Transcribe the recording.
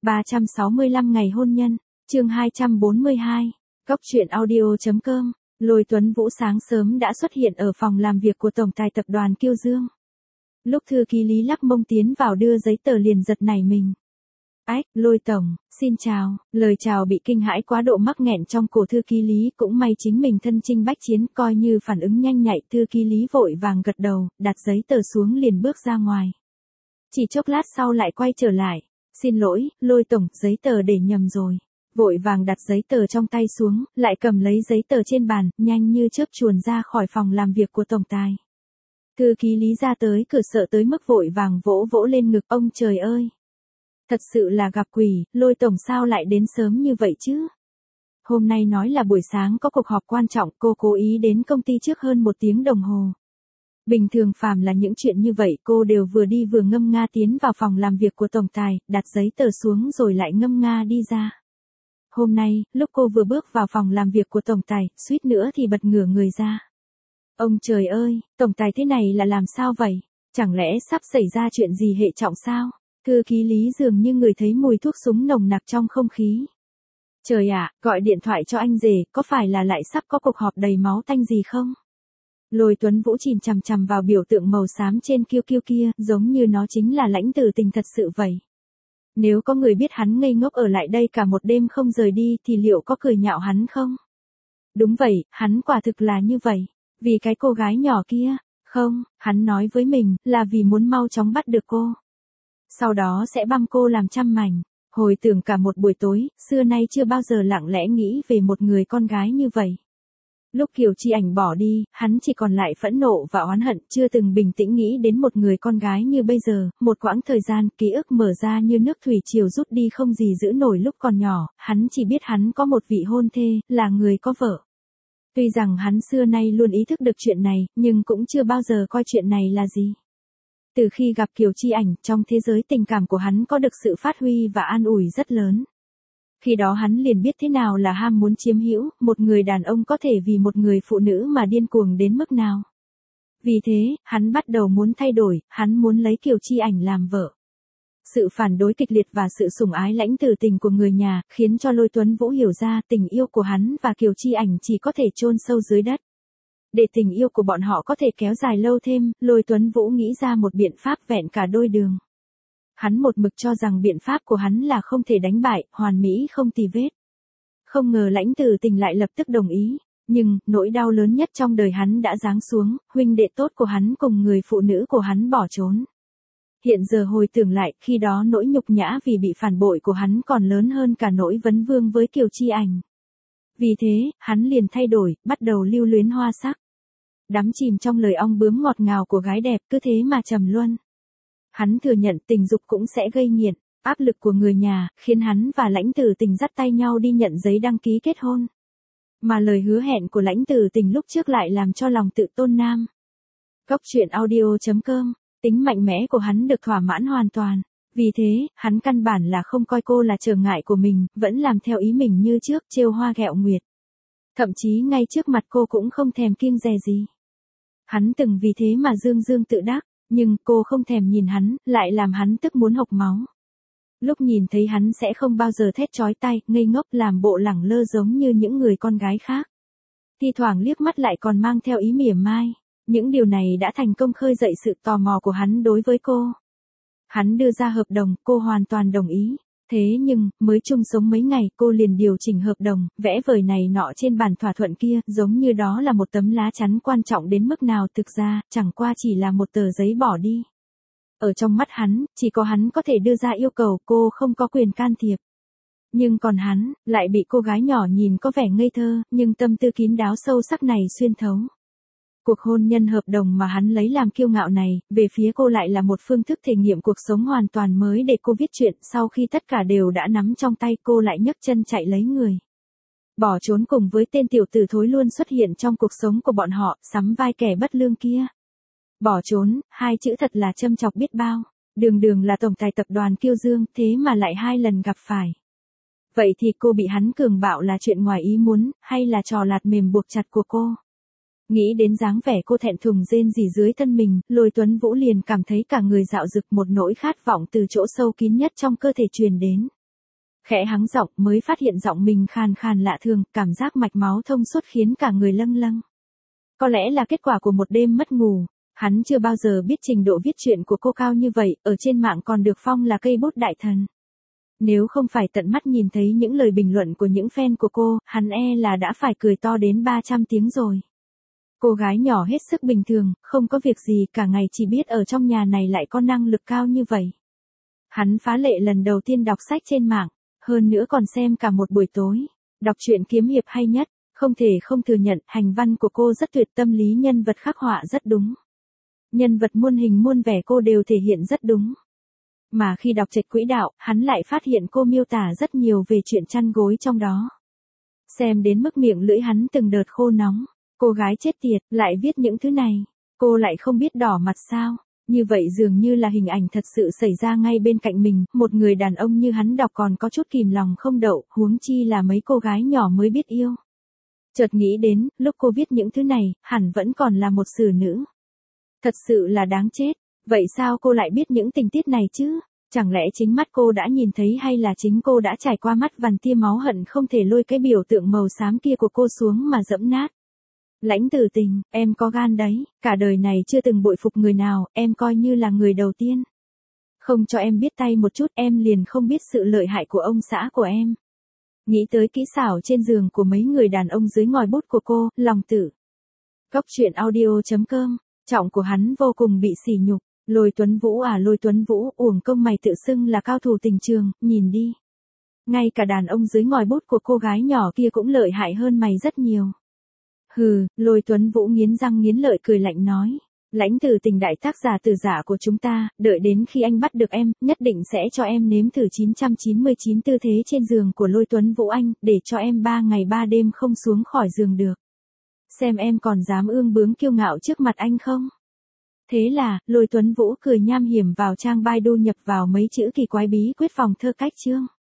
365 ngày hôn nhân, chương 242, Góc truyện audio.com. Lôi Tuấn Vũ sáng sớm đã xuất hiện ở phòng làm việc của tổng tài tập đoàn Kiêu Dương. Lúc thư ký Lý lắc mông tiến vào đưa giấy tờ liền giật nảy mình. Ách, Lôi tổng, xin chào. Lời chào bị kinh hãi quá độ mắc nghẹn trong cổ thư ký Lý, cũng may chính mình thân chinh bách chiến, coi như phản ứng nhanh nhạy. Thư ký Lý vội vàng gật đầu, đặt giấy tờ xuống liền bước ra ngoài. Chỉ chốc lát sau lại quay trở lại. Xin lỗi, Lôi tổng, giấy tờ để nhầm rồi. Vội vàng đặt giấy tờ trong tay xuống, lại cầm lấy giấy tờ trên bàn, nhanh như chớp chuồn ra khỏi phòng làm việc của tổng tài. Thư ký Lý ra tới cửa sợ tới mức vội vàng vỗ vỗ lên ngực. Ông trời ơi! Thật sự là gặp quỷ, Lôi tổng sao lại đến sớm như vậy chứ? Hôm nay nói là buổi sáng có cuộc họp quan trọng, cô cố ý đến công ty trước hơn 1 tiếng đồng hồ. Bình thường phàm là những chuyện như vậy cô đều vừa đi vừa ngâm nga tiến vào phòng làm việc của tổng tài, đặt giấy tờ xuống rồi lại ngâm nga đi ra. Hôm nay, lúc cô vừa bước vào phòng làm việc của tổng tài, suýt nữa thì bật ngửa người ra. Ông trời ơi, tổng tài thế này là làm sao vậy? Chẳng lẽ sắp xảy ra chuyện gì hệ trọng sao? Thư ký Lý dường như người thấy mùi thuốc súng nồng nặc trong không khí. Trời ạ, gọi điện thoại cho anh rể, có phải là lại sắp có cuộc họp đầy máu tanh gì không? Lôi Tuấn Vũ chìm chằm chằm vào biểu tượng màu xám trên kiêu kiêu kia, giống như nó chính là lãnh tử tình thật sự vậy. Nếu có người biết hắn ngây ngốc ở lại đây cả một đêm không rời đi thì liệu có cười nhạo hắn không? Đúng vậy, hắn quả thực là như vậy. Vì cái cô gái nhỏ kia, không, hắn nói với mình là vì muốn mau chóng bắt được cô. Sau đó sẽ băm cô làm trăm mảnh. Hồi tưởng cả một buổi tối, xưa nay chưa bao giờ lặng lẽ nghĩ về một người con gái như vậy. Lúc Kiều Chi Ảnh bỏ đi, hắn chỉ còn lại phẫn nộ và oán hận, chưa từng bình tĩnh nghĩ đến một người con gái như bây giờ. Một quãng thời gian, ký ức mở ra như nước thủy triều rút đi không gì giữ nổi. Lúc còn nhỏ, hắn chỉ biết hắn có một vị hôn thê, là người có vợ. Tuy rằng hắn xưa nay luôn ý thức được chuyện này, nhưng cũng chưa bao giờ coi chuyện này là gì. Từ khi gặp Kiều Chi Ảnh, trong thế giới tình cảm của hắn có được sự phát huy và an ủi rất lớn. Khi đó hắn liền biết thế nào là ham muốn chiếm hữu, một người đàn ông có thể vì một người phụ nữ mà điên cuồng đến mức nào. Vì thế, hắn bắt đầu muốn thay đổi, hắn muốn lấy Kiều Chi Ảnh làm vợ. Sự phản đối kịch liệt và sự sủng ái lãnh tử tình của người nhà, khiến cho Lôi Tuấn Vũ hiểu ra tình yêu của hắn và Kiều Chi Ảnh chỉ có thể chôn sâu dưới đất. Để tình yêu của bọn họ có thể kéo dài lâu thêm, Lôi Tuấn Vũ nghĩ ra một biện pháp vẹn cả đôi đường. Hắn một mực cho rằng biện pháp của hắn là không thể đánh bại, hoàn mỹ không tì vết. Không ngờ lãnh tử tình lại lập tức đồng ý. Nhưng, nỗi đau lớn nhất trong đời hắn đã giáng xuống, huynh đệ tốt của hắn cùng người phụ nữ của hắn bỏ trốn. Hiện giờ hồi tưởng lại, khi đó nỗi nhục nhã vì bị phản bội của hắn còn lớn hơn cả nỗi vấn vương với Kiều Chi Ảnh. Vì thế, hắn liền thay đổi, bắt đầu lưu luyến hoa sắc. Đắm chìm trong lời ong bướm ngọt ngào của gái đẹp, cứ thế mà trầm luân. Hắn thừa nhận tình dục cũng sẽ gây nghiện, áp lực của người nhà, khiến hắn và lãnh tử tình dắt tay nhau đi nhận giấy đăng ký kết hôn. Mà lời hứa hẹn của lãnh tử tình lúc trước lại làm cho lòng tự tôn nam. Góc truyện audio.com, tính mạnh mẽ của hắn được thỏa mãn hoàn toàn. Vì thế, hắn căn bản là không coi cô là trở ngại của mình, vẫn làm theo ý mình như trước, trêu hoa ghẹo nguyệt. Thậm chí ngay trước mặt cô cũng không thèm kiêng dè gì. Hắn từng vì thế mà dương dương tự đắc, nhưng cô không thèm nhìn hắn, lại làm hắn tức muốn hộc máu. Lúc nhìn thấy hắn sẽ không bao giờ thét chói tai, ngây ngốc làm bộ lẳng lơ giống như những người con gái khác. Thi thoảng liếc mắt lại còn mang theo ý mỉa mai. Những điều này đã thành công khơi dậy sự tò mò của hắn đối với cô. Hắn đưa ra hợp đồng, cô hoàn toàn đồng ý. Thế nhưng, mới chung sống mấy ngày cô liền điều chỉnh hợp đồng, vẽ vời này nọ trên bàn thỏa thuận kia, giống như đó là một tấm lá chắn quan trọng đến mức nào. Thực ra, chẳng qua chỉ là một tờ giấy bỏ đi. Ở trong mắt hắn, chỉ có hắn có thể đưa ra yêu cầu, cô không có quyền can thiệp. Nhưng còn hắn, lại bị cô gái nhỏ nhìn có vẻ ngây thơ, nhưng tâm tư kín đáo sâu sắc này xuyên thấu. Cuộc hôn nhân hợp đồng mà hắn lấy làm kiêu ngạo này, về phía cô lại là một phương thức thể nghiệm cuộc sống hoàn toàn mới để cô viết chuyện. Sau khi tất cả đều đã nắm trong tay, cô lại nhấc chân chạy lấy người. Bỏ trốn cùng với tên tiểu tử thối luôn xuất hiện trong cuộc sống của bọn họ, sắm vai kẻ bất lương kia. Bỏ trốn, hai chữ thật là châm chọc biết bao. Đường đường là tổng tài tập đoàn Kiêu Dương, thế mà lại 2 lần gặp phải. Vậy thì cô bị hắn cường bạo là chuyện ngoài ý muốn, hay là trò lạt mềm buộc chặt của cô? Nghĩ đến dáng vẻ cô thẹn thùng rên rỉ dưới thân mình, Lôi Tuấn Vũ liền cảm thấy cả người dạo dực, một nỗi khát vọng từ chỗ sâu kín nhất trong cơ thể truyền đến. Khẽ hắng giọng mới phát hiện giọng mình khàn khàn lạ thường, cảm giác mạch máu thông suốt khiến cả người lâng lâng. Có lẽ là kết quả của một đêm mất ngủ. Hắn chưa bao giờ biết trình độ viết truyện của cô cao như vậy, ở trên mạng còn được phong là cây bút đại thần. Nếu không phải tận mắt nhìn thấy những lời bình luận của những fan của cô, hắn là đã phải cười to đến 300 tiếng rồi. Cô gái nhỏ hết sức bình thường, không có việc gì cả ngày chỉ biết ở trong nhà này lại có năng lực cao như vậy. Hắn phá lệ lần đầu tiên đọc sách trên mạng, hơn nữa còn xem cả một buổi tối. Đọc truyện kiếm hiệp hay nhất, không thể không thừa nhận hành văn của cô rất tuyệt, tâm lý nhân vật khắc họa rất đúng. Nhân vật muôn hình muôn vẻ cô đều thể hiện rất đúng. Mà khi đọc Trạch Quỹ Đạo, hắn lại phát hiện cô miêu tả rất nhiều về chuyện chăn gối trong đó. Xem đến mức miệng lưỡi hắn từng đợt khô nóng. Cô gái chết tiệt, lại viết những thứ này. Cô lại không biết đỏ mặt sao. Như vậy dường như là hình ảnh thật sự xảy ra ngay bên cạnh mình. Một người đàn ông như hắn đọc còn có chút kìm lòng không đậu, huống chi là mấy cô gái nhỏ mới biết yêu. Chợt nghĩ đến, lúc cô viết những thứ này, hẳn vẫn còn là một xử nữ. Thật sự là đáng chết. Vậy sao cô lại biết những tình tiết này chứ? Chẳng lẽ chính mắt cô đã nhìn thấy hay là chính cô đã trải qua mắt vằn tia máu hận không thể lôi cái biểu tượng màu xám kia của cô xuống mà dẫm nát? Lãnh Tử Tình, em có gan đấy, cả đời này chưa từng bội phục người nào, em coi như là người đầu tiên. Không cho em biết tay một chút em liền không biết sự lợi hại của ông xã của em. Nghĩ tới kỹ xảo trên giường của mấy người đàn ông dưới ngòi bút của cô, lòng tử. Góc truyện audio.com, trọng của hắn vô cùng bị sỉ nhục. Lôi Tuấn Vũ à, Lôi Tuấn Vũ, uổng công mày tự xưng là cao thủ tình trường, nhìn đi. Ngay cả đàn ông dưới ngòi bút của cô gái nhỏ kia cũng lợi hại hơn mày rất nhiều. Hừ, Lôi Tuấn Vũ nghiến răng nghiến lợi cười lạnh nói. Lãnh Tử Tình đại tác giả từ giả của chúng ta, đợi đến khi anh bắt được em, nhất định sẽ cho em nếm thử 999 tư thế trên giường của Lôi Tuấn Vũ anh, để cho em 3 ngày 3 đêm không xuống khỏi giường được. Xem em còn dám ương bướng kiêu ngạo trước mặt anh không? Thế là, Lôi Tuấn Vũ cười nham hiểm vào trang Baidu nhập vào mấy chữ kỳ quái bí quyết phòng thơ cách chương.